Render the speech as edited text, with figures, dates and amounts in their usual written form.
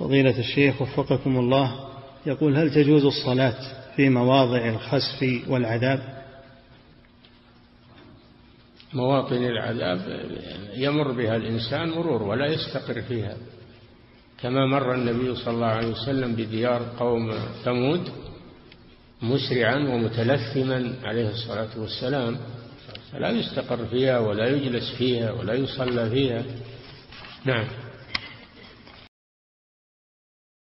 فضيلة الشيخ وفقكم الله، يقول: هل تجوز الصلاة في مواضع الخسف والعذاب؟ مواطن العذاب يمر بها الإنسان مرور ولا يستقر فيها، كما مر النبي صلى الله عليه وسلم بديار قوم ثمود مسرعا ومتلثما عليه الصلاة والسلام، فلا يستقر فيها ولا يجلس فيها ولا يصلى فيها. نعم.